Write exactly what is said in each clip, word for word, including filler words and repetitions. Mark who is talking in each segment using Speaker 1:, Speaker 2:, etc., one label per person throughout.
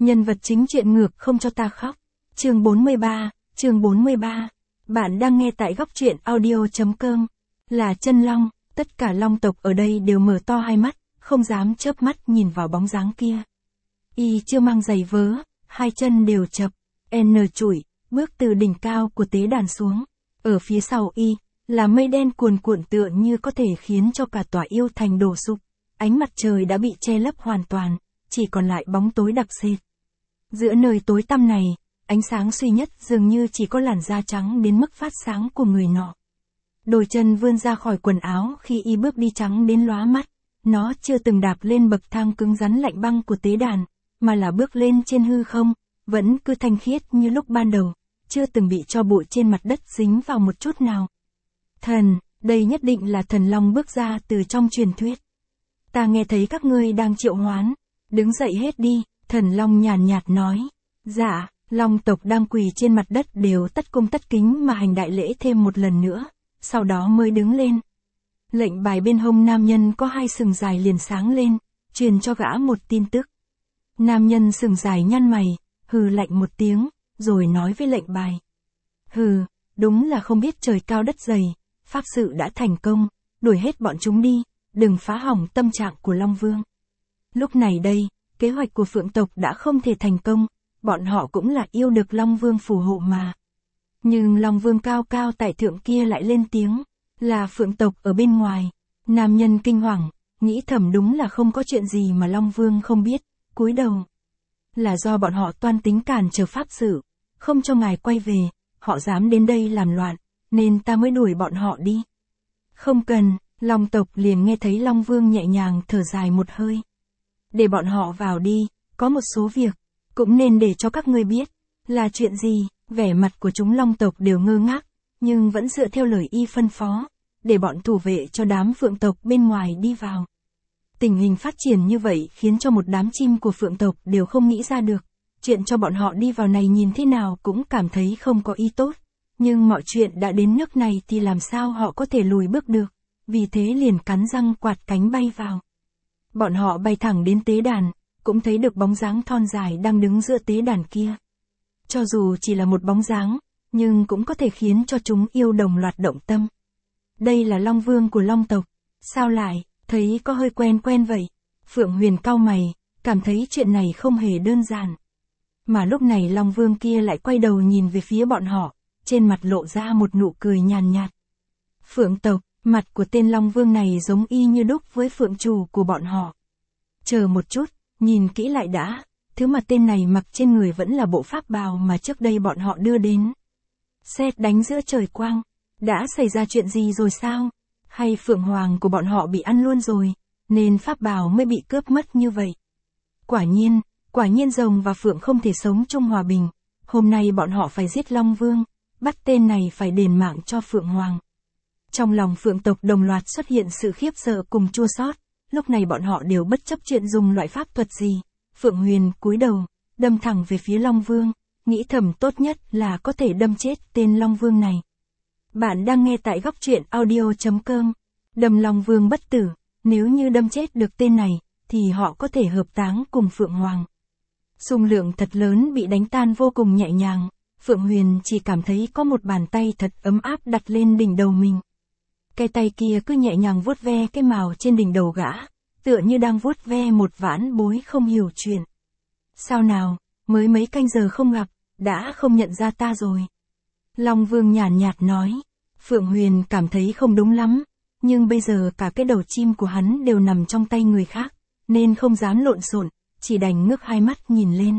Speaker 1: Nhân vật chính truyện ngược không cho ta khóc. Chương bốn mươi ba, chương bốn mươi ba. Bạn đang nghe tại góc truyện audio.com. Là chân long, tất cả long tộc ở đây đều mở to hai mắt, không dám chớp mắt nhìn vào bóng dáng kia. Y chưa mang giày vớ, hai chân đều chập, N chủi, bước từ đỉnh cao của tế đàn xuống. Ở phía sau Y, là mây đen cuồn cuộn tựa như có thể khiến cho cả tòa yêu thành đổ sụp. Ánh mặt trời đã bị che lấp hoàn toàn, chỉ còn lại bóng tối đặc sệt. Giữa nơi tối tăm này, ánh sáng duy nhất dường như chỉ có làn da trắng đến mức phát sáng của người nọ. Đôi chân vươn ra khỏi quần áo khi Y bước đi trắng đến lóa mắt. Nó chưa từng đạp lên bậc thang cứng rắn lạnh băng của tế đàn, mà là bước lên trên hư không, vẫn cứ thanh khiết như lúc ban đầu, chưa từng bị tro bụi trên mặt đất dính vào một chút nào. Thần, đây nhất định là thần long bước ra từ trong truyền thuyết. Ta nghe thấy các ngươi đang triệu hoán, đứng dậy hết đi, thần long nhàn nhạt nói. Dạ, long tộc đang quỳ trên mặt đất đều tất cung tất kính mà hành đại lễ thêm một lần nữa, sau đó mới đứng lên. Lệnh bài bên hông nam nhân có hai sừng dài liền sáng lên, truyền cho gã một tin tức. Nam nhân sừng dài nhăn mày, hừ lạnh một tiếng, rồi nói với lệnh bài. Hừ, đúng là không biết trời cao đất dày, pháp sự đã thành công, đuổi hết bọn chúng đi, đừng phá hỏng tâm trạng của Long Vương. Lúc này đây, kế hoạch của Phượng tộc đã không thể thành công, bọn họ cũng là yêu được Long Vương phù hộ mà. Nhưng Long Vương cao cao tại thượng kia lại lên tiếng, là Phượng tộc ở bên ngoài. Nam nhân kinh hoàng, nghĩ thầm đúng là không có chuyện gì mà Long Vương không biết, cúi đầu. Là do bọn họ toan tính cản trở pháp sự, không cho ngài quay về, họ dám đến đây làm loạn, nên ta mới đuổi bọn họ đi. Không cần, Long tộc liền nghe thấy Long Vương nhẹ nhàng thở dài một hơi. Để bọn họ vào đi, có một số việc, cũng nên để cho các ngươi biết, là chuyện gì. Vẻ mặt của chúng Long tộc đều ngơ ngác, nhưng vẫn dựa theo lời Y phân phó, để bọn thủ vệ cho đám Phượng tộc bên ngoài đi vào. Tình hình phát triển như vậy khiến cho một đám chim của Phượng tộc đều không nghĩ ra được, chuyện cho bọn họ đi vào này nhìn thế nào cũng cảm thấy không có ý tốt, nhưng mọi chuyện đã đến nước này thì làm sao họ có thể lùi bước được, vì thế liền cắn răng quạt cánh bay vào. Bọn họ bay thẳng đến tế đàn, cũng thấy được bóng dáng thon dài đang đứng giữa tế đàn kia. Cho dù chỉ là một bóng dáng, nhưng cũng có thể khiến cho chúng yêu đồng loạt động tâm. Đây là Long Vương của Long tộc, sao lại, thấy có hơi quen quen vậy. Phượng Huyền cau mày, cảm thấy chuyện này không hề đơn giản. Mà lúc này Long Vương kia lại quay đầu nhìn về phía bọn họ, trên mặt lộ ra một nụ cười nhàn nhạt. Phượng tộc, mặt của tên Long Vương này giống y như đúc với Phượng chủ của bọn họ. Chờ một chút, nhìn kỹ lại đã. Thứ mà tên này mặc trên người vẫn là bộ pháp bào mà trước đây bọn họ đưa đến. Sét đánh giữa trời quang, đã xảy ra chuyện gì rồi sao? Hay Phượng Hoàng của bọn họ bị ăn luôn rồi, nên pháp bào mới bị cướp mất như vậy? Quả nhiên, quả nhiên rồng và Phượng không thể sống chung hòa bình. Hôm nay bọn họ phải giết Long Vương, bắt tên này phải đền mạng cho Phượng Hoàng. Trong lòng Phượng tộc đồng loạt xuất hiện sự khiếp sợ cùng chua xót. Lúc này bọn họ đều bất chấp chuyện dùng loại pháp thuật gì. Phượng Huyền cúi đầu, đâm thẳng về phía Long Vương, nghĩ thầm tốt nhất là có thể đâm chết tên Long Vương này. Bạn đang nghe tại góc truyện audio.com. Đâm Long Vương bất tử, nếu như đâm chết được tên này, thì họ có thể hợp táng cùng Phượng Hoàng. Xung lượng thật lớn bị đánh tan vô cùng nhẹ nhàng, Phượng Huyền chỉ cảm thấy có một bàn tay thật ấm áp đặt lên đỉnh đầu mình. Cái tay kia cứ nhẹ nhàng vuốt ve cái mào trên đỉnh đầu gã, tựa như đang vuốt ve một vãn bối không hiểu chuyện. Sao nào, mới mấy canh giờ không gặp, đã không nhận ra ta rồi. Long Vương nhàn nhạt nói. Phượng Huyền cảm thấy không đúng lắm, nhưng bây giờ cả cái đầu chim của hắn đều nằm trong tay người khác, nên không dám lộn xộn, chỉ đành ngước hai mắt nhìn lên.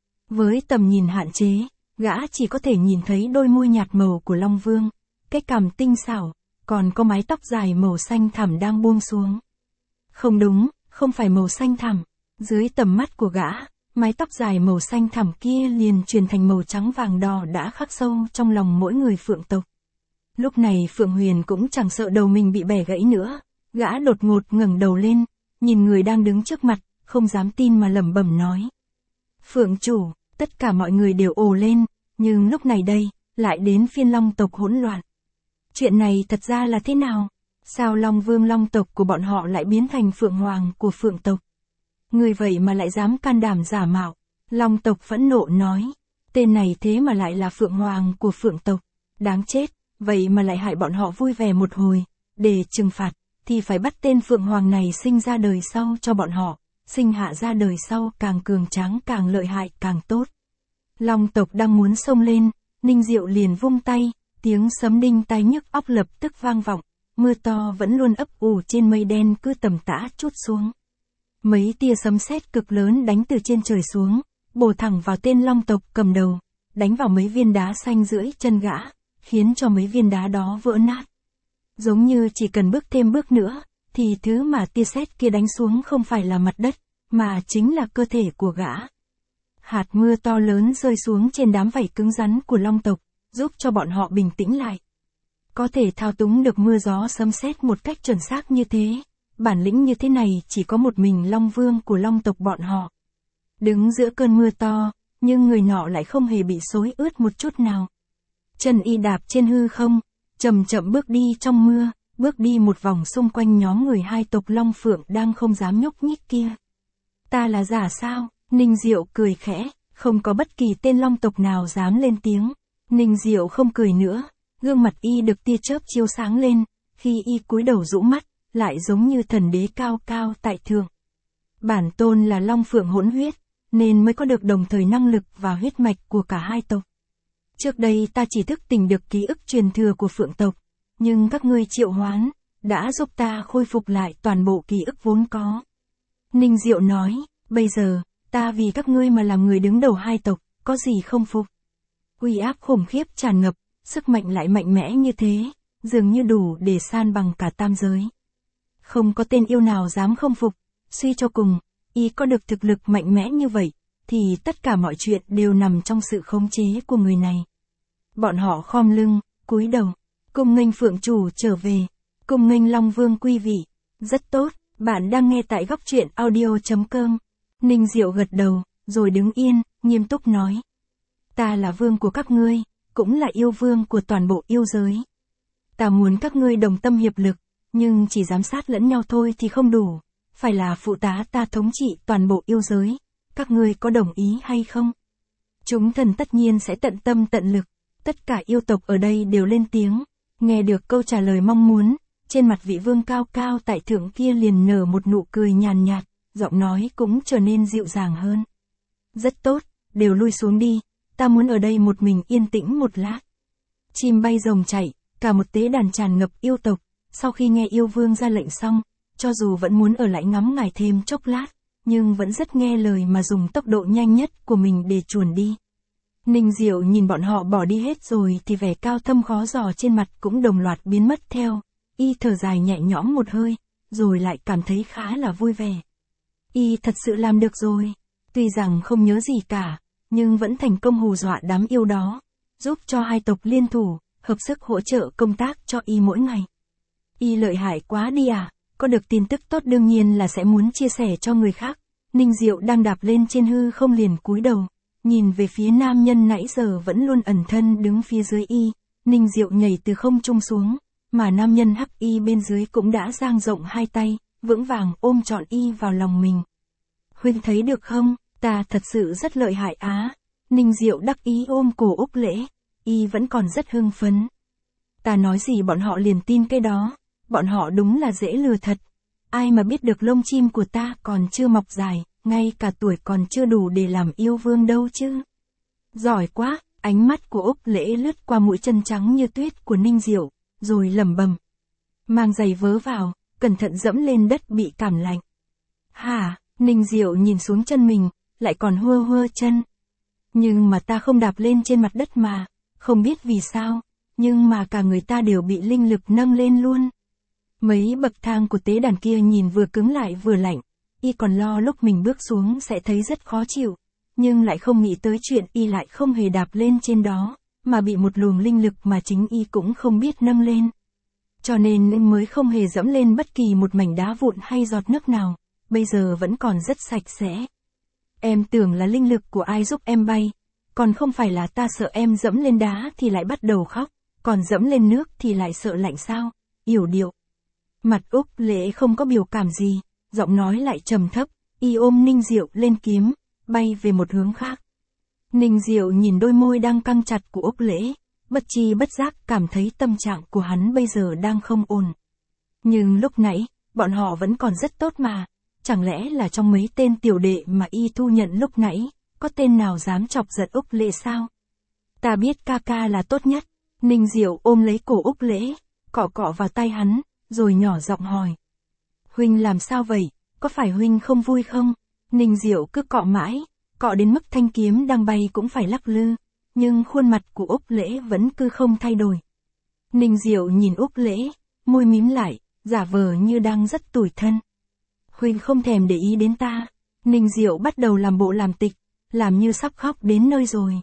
Speaker 1: Với tầm nhìn hạn chế, gã chỉ có thể nhìn thấy đôi môi nhạt màu của Long Vương, cái cằm tinh xảo, còn có mái tóc dài màu xanh thẳm đang buông xuống. Không đúng, không phải màu xanh thẳm. Dưới tầm mắt của gã, mái tóc dài màu xanh thẳm kia liền chuyển thành màu trắng vàng đỏ đã khắc sâu trong lòng mỗi người Phượng tộc. Lúc này Phượng Huyền cũng chẳng sợ đầu mình bị bẻ gãy nữa, gã đột ngột ngẩng đầu lên, nhìn người đang đứng trước mặt, không dám tin mà lẩm bẩm nói. Phượng chủ, tất cả mọi người đều ồ lên, nhưng lúc này đây, lại đến phiên Long tộc hỗn loạn. Chuyện này thật ra là thế nào? Sao Long Vương Long tộc của bọn họ lại biến thành Phượng Hoàng của Phượng tộc? Người vậy mà lại dám can đảm giả mạo, Long tộc phẫn nộ nói, tên này thế mà lại là phượng hoàng của phượng tộc, đáng chết, vậy mà lại hại bọn họ vui vẻ một hồi, để trừng phạt, thì phải bắt tên phượng hoàng này sinh ra đời sau cho bọn họ, sinh hạ ra đời sau càng cường tráng càng lợi hại càng tốt. Long tộc đang muốn xông lên, Ninh Diệu liền vung tay, tiếng sấm đinh tai nhức óc lập tức vang vọng, mưa to vẫn luôn ấp ủ trên mây đen cứ tầm tã trút xuống. Mấy tia sấm sét cực lớn đánh từ trên trời xuống, bổ thẳng vào tên long tộc cầm đầu, đánh vào mấy viên đá xanh dưới chân gã, khiến cho mấy viên đá đó vỡ nát. Giống như chỉ cần bước thêm bước nữa, thì thứ mà tia sét kia đánh xuống không phải là mặt đất, mà chính là cơ thể của gã. Hạt mưa to lớn rơi xuống trên đám vảy cứng rắn của long tộc, giúp cho bọn họ bình tĩnh lại. Có thể thao túng được mưa gió sấm sét một cách chuẩn xác như thế, bản lĩnh như thế này chỉ có một mình Long Vương của long tộc bọn họ. Đứng giữa cơn mưa to, nhưng người nọ lại không hề bị xối ướt một chút nào. Chân y đạp trên hư không, chậm chậm bước đi trong mưa, bước đi một vòng xung quanh nhóm người hai tộc Long Phượng đang không dám nhúc nhích kia. Ta là giả sao? Ninh Diệu cười khẽ, không có bất kỳ tên long tộc nào dám lên tiếng. Ninh Diệu không cười nữa, gương mặt y được tia chớp chiếu sáng lên, khi y cúi đầu rũ mắt, lại giống như thần đế cao cao tại thượng. Bản tôn là Long Phượng hỗn huyết, nên mới có được đồng thời năng lực và huyết mạch của cả hai tộc. Trước đây ta chỉ thức tỉnh được ký ức truyền thừa của Phượng tộc, nhưng các ngươi triệu hoán, đã giúp ta khôi phục lại toàn bộ ký ức vốn có. Ninh Diệu nói, bây giờ, ta vì các ngươi mà làm người đứng đầu hai tộc, có gì không phục. Uy áp khủng khiếp tràn ngập, sức mạnh lại mạnh mẽ như thế, dường như đủ để san bằng cả tam giới. Không có tên yêu nào dám không phục, suy cho cùng, y có được thực lực mạnh mẽ như vậy, thì tất cả mọi chuyện đều nằm trong sự khống chế của người này. Bọn họ khom lưng, cúi đầu, cung nghênh Phượng chủ trở về, cung nghênh Long Vương quý vị. Rất tốt, bạn đang nghe tại góc truyện audio chấm com. Ninh Diệu gật đầu, rồi đứng yên, nghiêm túc nói. Ta là vương của các ngươi, cũng là yêu vương của toàn bộ yêu giới. Ta muốn các ngươi đồng tâm hiệp lực, nhưng chỉ giám sát lẫn nhau thôi thì không đủ, phải là phụ tá ta thống trị toàn bộ yêu giới. Các ngươi có đồng ý hay không? Chúng thần tất nhiên sẽ tận tâm tận lực, tất cả yêu tộc ở đây đều lên tiếng, nghe được câu trả lời mong muốn, trên mặt vị vương cao cao tại thượng kia liền nở một nụ cười nhàn nhạt, giọng nói cũng trở nên dịu dàng hơn. Rất tốt, đều lui xuống đi, ta muốn ở đây một mình yên tĩnh một lát. Chim bay rồng chạy, cả một tế đàn tràn ngập yêu tộc, sau khi nghe yêu vương ra lệnh xong, cho dù vẫn muốn ở lại ngắm ngài thêm chốc lát, nhưng vẫn rất nghe lời mà dùng tốc độ nhanh nhất của mình để chuồn đi. Ninh Diệu nhìn bọn họ bỏ đi hết rồi thì vẻ cao thâm khó dò trên mặt cũng đồng loạt biến mất theo, y thở dài nhẹ nhõm một hơi, rồi lại cảm thấy khá là vui vẻ. Y thật sự làm được rồi, tuy rằng không nhớ gì cả, nhưng vẫn thành công hù dọa đám yêu đó, giúp cho hai tộc liên thủ, hợp sức hỗ trợ công tác cho y mỗi ngày. Y lợi hại quá đi à, có được tin tức tốt đương nhiên là sẽ muốn chia sẻ cho người khác. Ninh Diệu đang đạp lên trên hư không liền cúi đầu, nhìn về phía nam nhân nãy giờ vẫn luôn ẩn thân đứng phía dưới y. Ninh Diệu nhảy từ không trung xuống, mà nam nhân hắc y bên dưới cũng đã dang rộng hai tay, vững vàng ôm trọn y vào lòng mình. Huynh thấy được không, ta thật sự rất lợi hại á. Ninh Diệu đắc ý ôm cổ Úc Lễ, y vẫn còn rất hưng phấn. Ta nói gì bọn họ liền tin cái đó, bọn họ đúng là dễ lừa thật. Ai mà biết được lông chim của ta còn chưa mọc dài, ngay cả tuổi còn chưa đủ để làm yêu vương đâu chứ. Giỏi quá, ánh mắt của Úc Lễ lướt qua mũi chân trắng như tuyết của Ninh Diệu, rồi lẩm bẩm. Mang giày vớ vào, cẩn thận dẫm lên đất bị cảm lạnh. Hả, Ninh Diệu nhìn xuống chân mình, lại còn hơ hơ chân. Nhưng mà ta không đạp lên trên mặt đất mà, không biết vì sao, nhưng mà cả người ta đều bị linh lực nâng lên luôn. Mấy bậc thang của tế đàn kia nhìn vừa cứng lại vừa lạnh, y còn lo lúc mình bước xuống sẽ thấy rất khó chịu, nhưng lại không nghĩ tới chuyện y lại không hề đạp lên trên đó, mà bị một luồng linh lực mà chính y cũng không biết nâng lên. Cho nên mới không hề dẫm lên bất kỳ một mảnh đá vụn hay giọt nước nào, bây giờ vẫn còn rất sạch sẽ. Em tưởng là linh lực của ai giúp em bay, còn không phải là ta sợ em dẫm lên đá thì lại bắt đầu khóc, còn dẫm lên nước thì lại sợ lạnh sao, yểu điệu. Mặt Úc Lễ không có biểu cảm gì, giọng nói lại trầm thấp, y ôm Ninh Diệu lên kiếm, bay về một hướng khác. Ninh Diệu nhìn đôi môi đang căng chặt của Úc Lễ, bất chi bất giác cảm thấy tâm trạng của hắn bây giờ đang không ổn. Nhưng lúc nãy, bọn họ vẫn còn rất tốt mà, chẳng lẽ là trong mấy tên tiểu đệ mà y thu nhận lúc nãy, có tên nào dám chọc giận Úc Lễ sao? Ta biết ca ca là tốt nhất. Ninh Diệu ôm lấy cổ Úc Lễ, cọ cọ vào tay hắn, rồi nhỏ giọng hỏi. Huynh làm sao vậy, có phải huynh không vui không? Ninh Diệu cứ cọ mãi, cọ đến mức thanh kiếm đang bay cũng phải lắc lư, nhưng khuôn mặt của Úc Lễ vẫn cứ không thay đổi. Ninh Diệu nhìn Úc Lễ, môi mím lại, giả vờ như đang rất tủi thân. Huynh không thèm để ý đến ta. Ninh Diệu bắt đầu làm bộ làm tịch, làm như sắp khóc đến nơi rồi.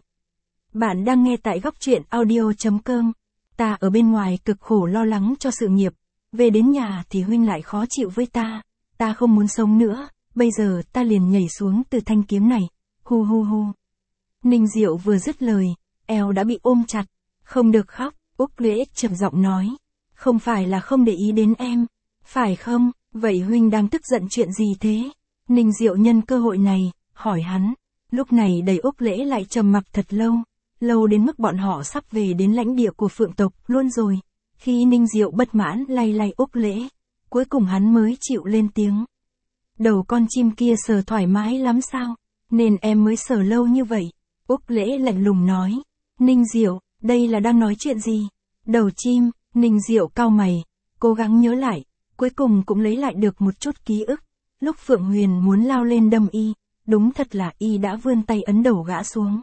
Speaker 1: Bạn đang nghe tại góc truyện audio chấm com. Ta ở bên ngoài cực khổ lo lắng cho sự nghiệp, về đến nhà thì huynh lại khó chịu với ta, ta không muốn sống nữa, bây giờ ta liền nhảy xuống từ thanh kiếm này, hu hu hu. Ninh Diệu vừa dứt lời, eo đã bị ôm chặt, không được khóc, Úc Lễ trầm giọng nói, không phải là không để ý đến em, phải không, vậy huynh đang tức giận chuyện gì thế? Ninh Diệu nhân cơ hội này, hỏi hắn, lúc này đầy Úc Lễ lại trầm mặc thật lâu, lâu đến mức bọn họ sắp về đến lãnh địa của Phượng tộc luôn rồi. Khi Ninh Diệu bất mãn lay lay Úc Lễ, cuối cùng hắn mới chịu lên tiếng. Đầu con chim kia sờ thoải mái lắm sao, nên em mới sờ lâu như vậy. Úc Lễ lạnh lùng nói, Ninh Diệu, đây là đang nói chuyện gì? Đầu chim, Ninh Diệu cau mày, cố gắng nhớ lại, cuối cùng cũng lấy lại được một chút ký ức. Lúc Phượng Huyền muốn lao lên đâm y, đúng thật là y đã vươn tay ấn đầu gã xuống.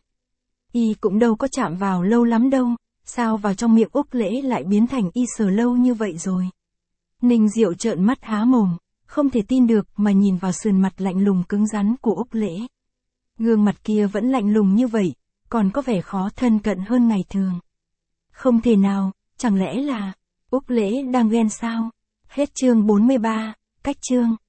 Speaker 1: Y cũng đâu có chạm vào lâu lắm đâu, sao vào trong miệng Úc Lễ lại biến thành y sờ lâu như vậy rồi? Ninh Diệu trợn mắt há mồm, không thể tin được mà nhìn vào sườn mặt lạnh lùng cứng rắn của Úc Lễ. Gương mặt kia vẫn lạnh lùng như vậy, còn có vẻ khó thân cận hơn ngày thường. Không thể nào, chẳng lẽ là Úc Lễ đang ghen sao? Hết chương bốn mươi ba, cách chương.